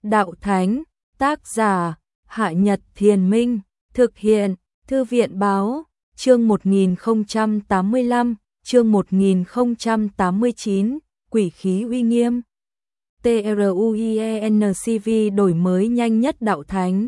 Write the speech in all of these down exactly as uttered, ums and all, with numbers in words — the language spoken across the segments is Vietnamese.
Đạo Thánh, tác giả, Hạ Nhật Thiền Minh, thực hiện, Thư viện Báo, chương một nghìn không trăm tám mươi lăm, chương một nghìn không trăm tám mươi chín, Quỷ khí uy nghiêm. TRUIENCV đổi mới nhanh nhất Đạo Thánh.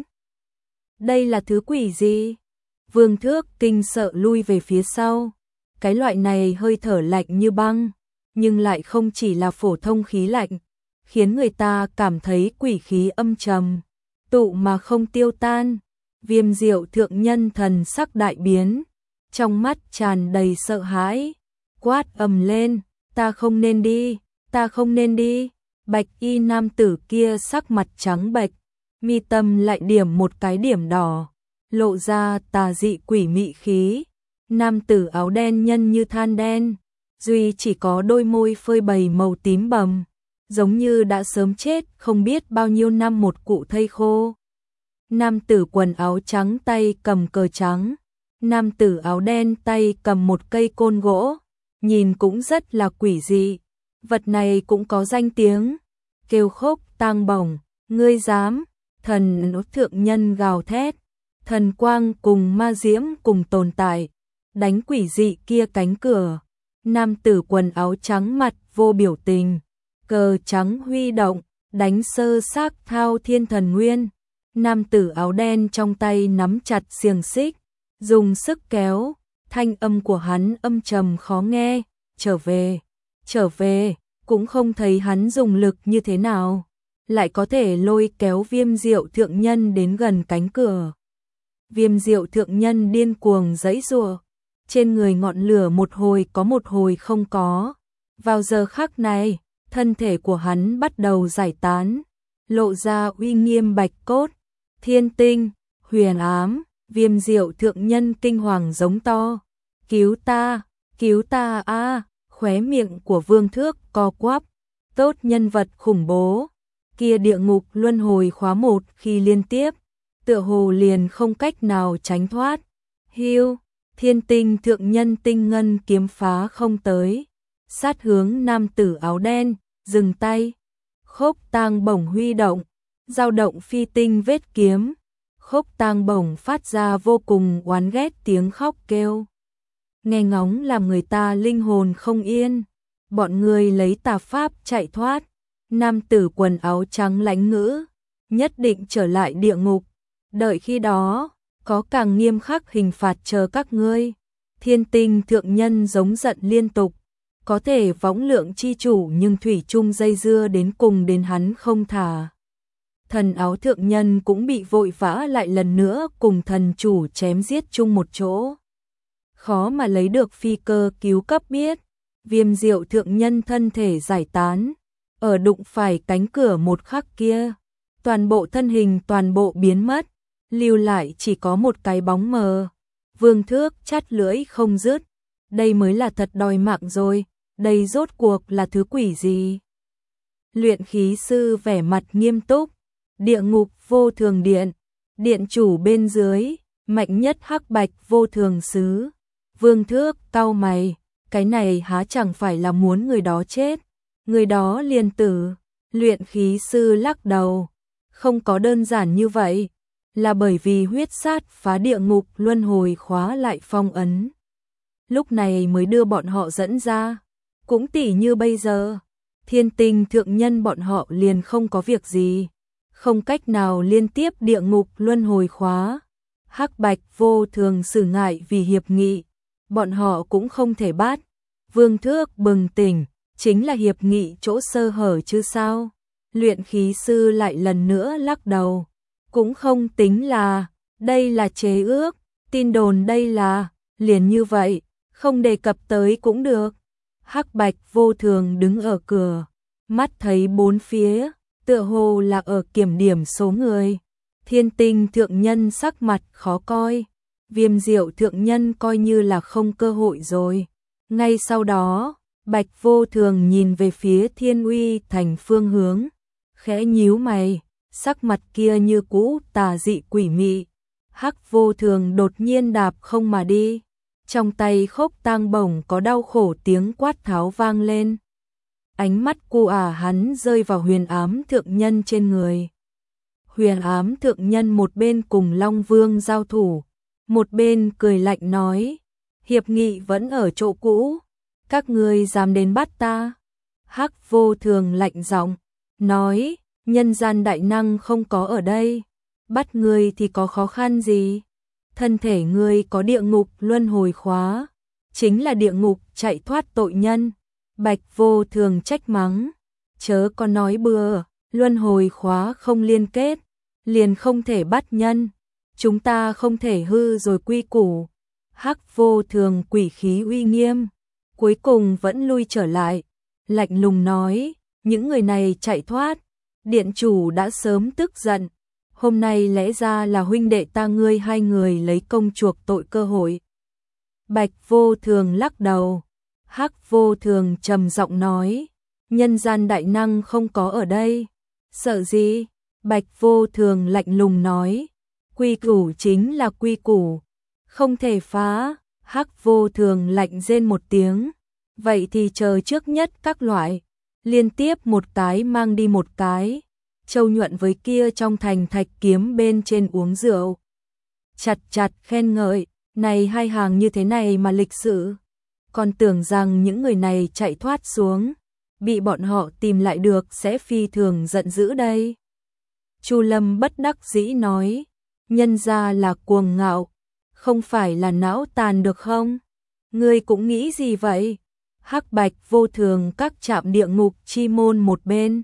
Đây là thứ quỷ gì? Vương Thước kinh sợ lui về phía sau. Cái loại này hơi thở lạnh như băng, nhưng lại không chỉ là phổ thông khí lạnh, khiến người ta cảm thấy quỷ khí âm trầm, tụ mà không tiêu tan. Viêm Diệu thượng nhân thần sắc đại biến, trong mắt tràn đầy sợ hãi, quát ầm lên, ta không nên đi, ta không nên đi. Bạch y nam tử kia sắc mặt trắng bệch, mi tâm lại điểm một cái điểm đỏ, lộ ra tà dị quỷ mị khí. Nam tử áo đen nhân như than đen, duy chỉ có đôi môi phơi bày màu tím bầm, giống như đã sớm chết không biết bao nhiêu năm một cụ thây khô. Nam tử quần áo trắng tay cầm cờ trắng, nam tử áo đen tay cầm một cây côn gỗ, nhìn cũng rất là quỷ dị. Vật này cũng có danh tiếng, kêu khốc tang bổng, ngươi dám? Thần thượng nhân gào thét, thần quang cùng ma diễm cùng tồn tại, đánh quỷ dị kia cánh cửa. Nam tử quần áo trắng mặt vô biểu tình, cờ trắng huy động, đánh sơ xác thao thiên thần nguyên. Nam tử áo đen trong tay nắm chặt xiềng xích, dùng sức kéo, thanh âm của hắn âm trầm khó nghe, trở về, trở về, cũng không thấy hắn dùng lực như thế nào, lại có thể lôi kéo Viêm Diệu thượng nhân đến gần cánh cửa. Viêm Diệu thượng nhân điên cuồng giãy giụa, trên người ngọn lửa một hồi có một hồi không có. Vào giờ khắc này, thân thể của hắn bắt đầu giải tán, lộ ra uy nghiêm bạch cốt, thiên tinh, huyền ám. Viêm Diệu thượng nhân kinh hoàng giống to, cứu ta, cứu ta a! À, khóe miệng của Vương Thước co quắp, tốt nhân vật khủng bố, kia địa ngục luân hồi khóa một khi liên tiếp, tựa hồ liền không cách nào tránh thoát. Hiu, thiên tinh thượng nhân tinh ngân kiếm phá không tới, sát hướng nam tử áo đen, dừng tay, khốc tang bổng huy động, dao động phi tinh vết kiếm. Khốc tang bổng phát ra vô cùng oán ghét tiếng khóc kêu, nghe ngóng làm người ta linh hồn không yên. Bọn người lấy tà pháp chạy thoát. Nam tử quần áo trắng lãnh ngữ, nhất định trở lại địa ngục, đợi khi đó có càng nghiêm khắc hình phạt chờ các ngươi. Thiên tinh thượng nhân giống giận liên tục, có thể võng lượng chi chủ nhưng thủy chung dây dưa đến cùng đến hắn không thả. Thần áo thượng nhân cũng bị vội vã lại lần nữa cùng thần chủ chém giết chung một chỗ. Khó mà lấy được phi cơ cứu cấp biết. Viêm Diệu thượng nhân thân thể giải tán, ở đụng phải cánh cửa một khắc kia, toàn bộ thân hình toàn bộ biến mất, lưu lại chỉ có một cái bóng mờ. Vương Thước chát lưỡi không dứt, đây mới là thật đòi mạng rồi, đây rốt cuộc là thứ quỷ gì? Luyện khí sư vẻ mặt nghiêm túc, địa ngục vô thường điện, điện chủ bên dưới, mạnh nhất hắc bạch vô thường sứ. Vương Thước cau mày, cái này há chẳng phải là muốn người đó chết, người đó liền tử. Luyện khí sư lắc đầu, không có đơn giản như vậy, là bởi vì huyết sát phá địa ngục luân hồi khóa lại phong ấn, lúc này mới đưa bọn họ dẫn ra. Cũng tỉ như bây giờ, thiên tinh thượng nhân bọn họ liền không có việc gì, không cách nào liên tiếp địa ngục luân hồi khóa. Hắc bạch vô thường xử ngại vì hiệp nghị, bọn họ cũng không thể bắt. Vương Thước bừng tỉnh, chính là hiệp nghị chỗ sơ hở chứ sao? Luyện khí sư lại lần nữa lắc đầu, cũng không tính là, đây là chế ước, tin đồn đây là, liền như vậy, không đề cập tới cũng được. Hắc bạch vô thường đứng ở cửa, mắt thấy bốn phía, tựa hồ là ở kiểm điểm số người. Thiên tinh thượng nhân sắc mặt khó coi, Viêm Diệu thượng nhân coi như là không cơ hội rồi. Ngay sau đó, bạch vô thường nhìn về phía Thiên Uy thành phương hướng, khẽ nhíu mày, sắc mặt kia như cũ tà dị quỷ mị. Hắc vô thường đột nhiên đạp không mà đi, trong tay khốc tang bổng có đau khổ tiếng quát tháo vang lên. Ánh mắt cu ả hắn rơi vào huyền ám thượng nhân trên người, Huyền ám thượng nhân một bên cùng Long Vương giao thủ, một bên cười lạnh nói, hiệp nghị vẫn ở chỗ cũ, các ngươi dám đến bắt ta. Hắc Vô Thường lạnh giọng nói, nhân gian đại năng không có ở đây, bắt ngươi thì có khó khăn gì? Thân thể ngươi có địa ngục luân hồi khóa, chính là địa ngục chạy thoát tội nhân. Bạch Vô Thường trách mắng, chớ có nói bừa, luân hồi khóa không liên kết, liền không thể bắt nhân, chúng ta không thể hư rồi quy củ. Hắc Vô Thường quỷ khí uy nghiêm, cuối cùng vẫn lui trở lại, lạnh lùng nói, những người này chạy thoát, điện chủ đã sớm tức giận, hôm nay lẽ ra là huynh đệ ta ngươi hai người lấy công chuộc tội cơ hội. Bạch Vô Thường lắc đầu, Hắc Vô Thường trầm giọng nói, nhân gian đại năng không có ở đây, sợ gì? Bạch Vô Thường lạnh lùng nói, quy củ chính là quy củ, không thể phá. Hắc Vô Thường lạnh rên một tiếng, vậy thì chờ trước nhất các loại, liên tiếp một cái mang đi một cái, Châu Nhuận với kia trong thành thạch kiếm bên trên uống rượu. Chặt chặt khen ngợi, này hai hàng như thế này mà lịch sự, còn tưởng rằng những người này chạy thoát xuống, bị bọn họ tìm lại được sẽ phi thường giận dữ đây. Chu Lâm bất đắc dĩ nói, nhân ra là cuồng ngạo, không phải là não tàn được không? Ngươi cũng nghĩ gì vậy? Hắc Bạch Vô Thường các chạm địa ngục chi môn một bên.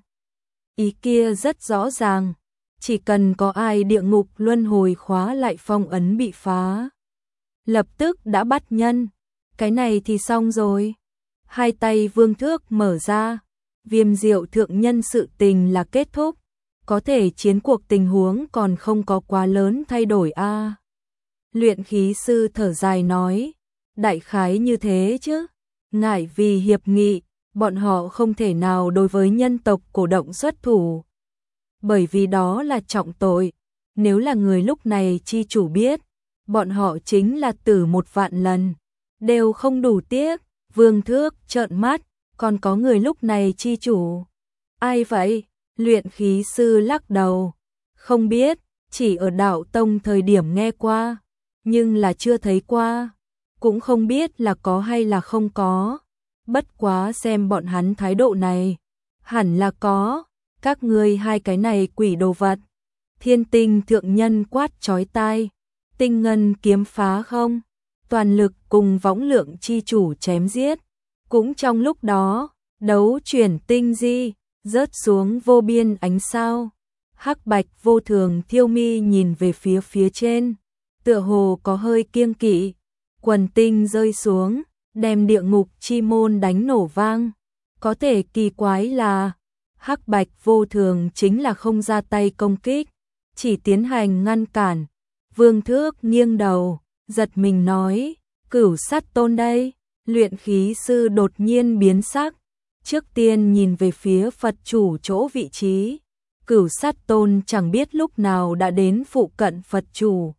Ý kia rất rõ ràng, chỉ cần có ai địa ngục luân hồi khóa lại phong ấn bị phá, lập tức đã bắt nhân, cái này thì xong rồi. Hai tay Vương Thước mở ra, Viêm Diệu thượng nhân sự tình là kết thúc, có thể chiến cuộc tình huống còn không có quá lớn thay đổi a. À. Luyện khí sư thở dài nói, đại khái như thế chứ, ngại vì hiệp nghị, bọn họ không thể nào đối với nhân tộc cổ động xuất thủ. Bởi vì đó là trọng tội, nếu là người lúc này chi chủ biết, bọn họ chính là tử một vạn lần, đều không đủ tiếc. Vương Thước trợn mắt, còn có người lúc này chi chủ. Ai vậy? Luyện khí sư lắc đầu, không biết, chỉ ở đạo tông thời điểm nghe qua, nhưng là chưa thấy qua, cũng không biết là có hay là không có. Bất quá xem bọn hắn thái độ này, hẳn là có, các ngươi hai cái này quỷ đồ vật. Thiên Tinh thượng nhân quát chói tai, tinh ngân kiếm phá không, toàn lực cùng võng lượng chi chủ chém giết. Cũng trong lúc đó, đấu chuyển tinh di, rớt xuống vô biên ánh sao. Hắc Bạch Vô Thường thiêu mi nhìn về phía phía trên, tựa hồ có hơi kiêng kỵ, quần tinh rơi xuống, đem địa ngục chi môn đánh nổ vang. Có thể kỳ quái là, Hắc Bạch Vô Thường chính là không ra tay công kích, chỉ tiến hành ngăn cản. Vương Thước nghiêng đầu, giật mình nói, Cửu Sát Tôn đây. Luyện khí sư đột nhiên biến sắc, trước tiên nhìn về phía Phật chủ chỗ vị trí. Cửu Sát Tôn chẳng biết lúc nào đã đến phụ cận Phật chủ.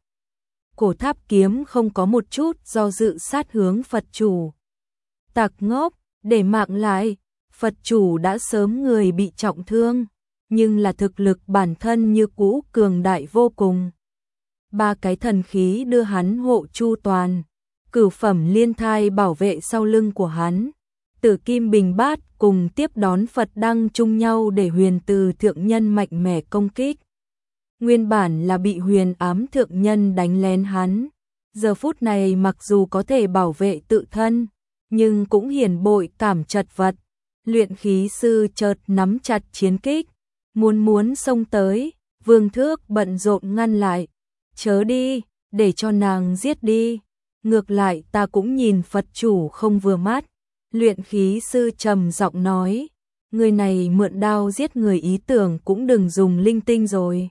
Cổ tháp kiếm không có một chút do dự sát hướng Phật chủ. Tặc ngốc, để mạng lại, Phật chủ đã sớm người bị trọng thương, nhưng là thực lực bản thân như cũ cường đại vô cùng. Ba cái thần khí đưa hắn hộ chu toàn, cửu phẩm liên thai bảo vệ sau lưng của hắn. Tử Kim Bình Bát cùng tiếp đón Phật đăng chung nhau để huyền từ thượng nhân mạnh mẽ công kích. Nguyên bản là bị huyền ám thượng nhân đánh lén hắn, giờ phút này mặc dù có thể bảo vệ tự thân, nhưng cũng hiển bội cảm chật vật. Luyện khí sư chợt nắm chặt chiến kích, muốn muốn xông tới, Vương Thước bận rộn ngăn lại, chớ đi, để cho nàng giết đi. Ngược lại ta cũng nhìn Phật chủ không vừa mắt. Luyện khí sư trầm giọng nói, người này mượn đao giết người ý tưởng cũng đừng dùng linh tinh rồi.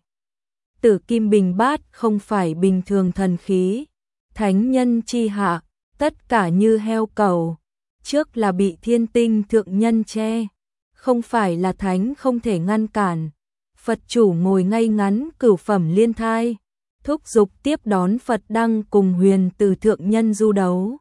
Tử Kim Bình Bát không phải bình thường thần khí, thánh nhân chi hạ, tất cả như heo cầu. Trước là bị Thiên Tinh thượng nhân che, không phải là thánh không thể ngăn cản. Phật chủ ngồi ngay ngắn cửu phẩm liên thai, thúc giục tiếp đón Phật đăng cùng huyền từ thượng nhân du đấu.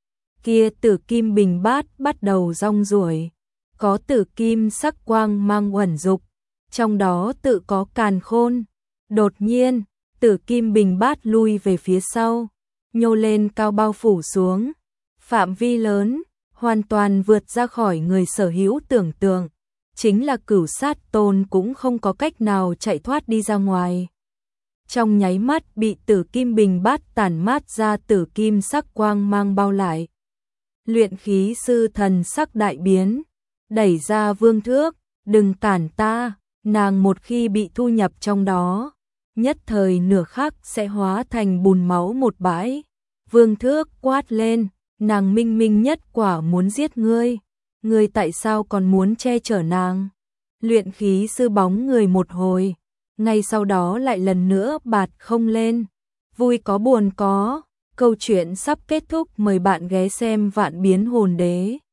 Kia Tử Kim Bình Bát bắt đầu rong ruổi, có tử kim sắc quang mang uẩn dục, trong đó tự có càn khôn, Đột nhiên, Tử Kim Bình Bát lui về phía sau, nhô lên cao bao phủ xuống, phạm vi lớn, hoàn toàn vượt ra khỏi người sở hữu tưởng tượng, chính là Cửu Sát Tôn cũng không có cách nào chạy thoát đi ra ngoài. Trong nháy mắt bị Tử Kim Bình Bát tản mát ra tử kim sắc quang mang bao lại. Luyện khí sư thần sắc đại biến, đẩy ra Vương Thước, đừng cản ta, nàng một khi bị thu nhập trong đó, nhất thời nửa khắc sẽ hóa thành bùn máu một bãi. Vương Thước quát lên, nàng minh minh nhất quả muốn giết ngươi, ngươi tại sao còn muốn che chở nàng? Luyện khí sư bóng người một hồi, ngay sau đó lại lần nữa bạt không lên. Vui có buồn có, câu chuyện sắp kết thúc, mời bạn ghé xem Vạn Biến Hồn Đế.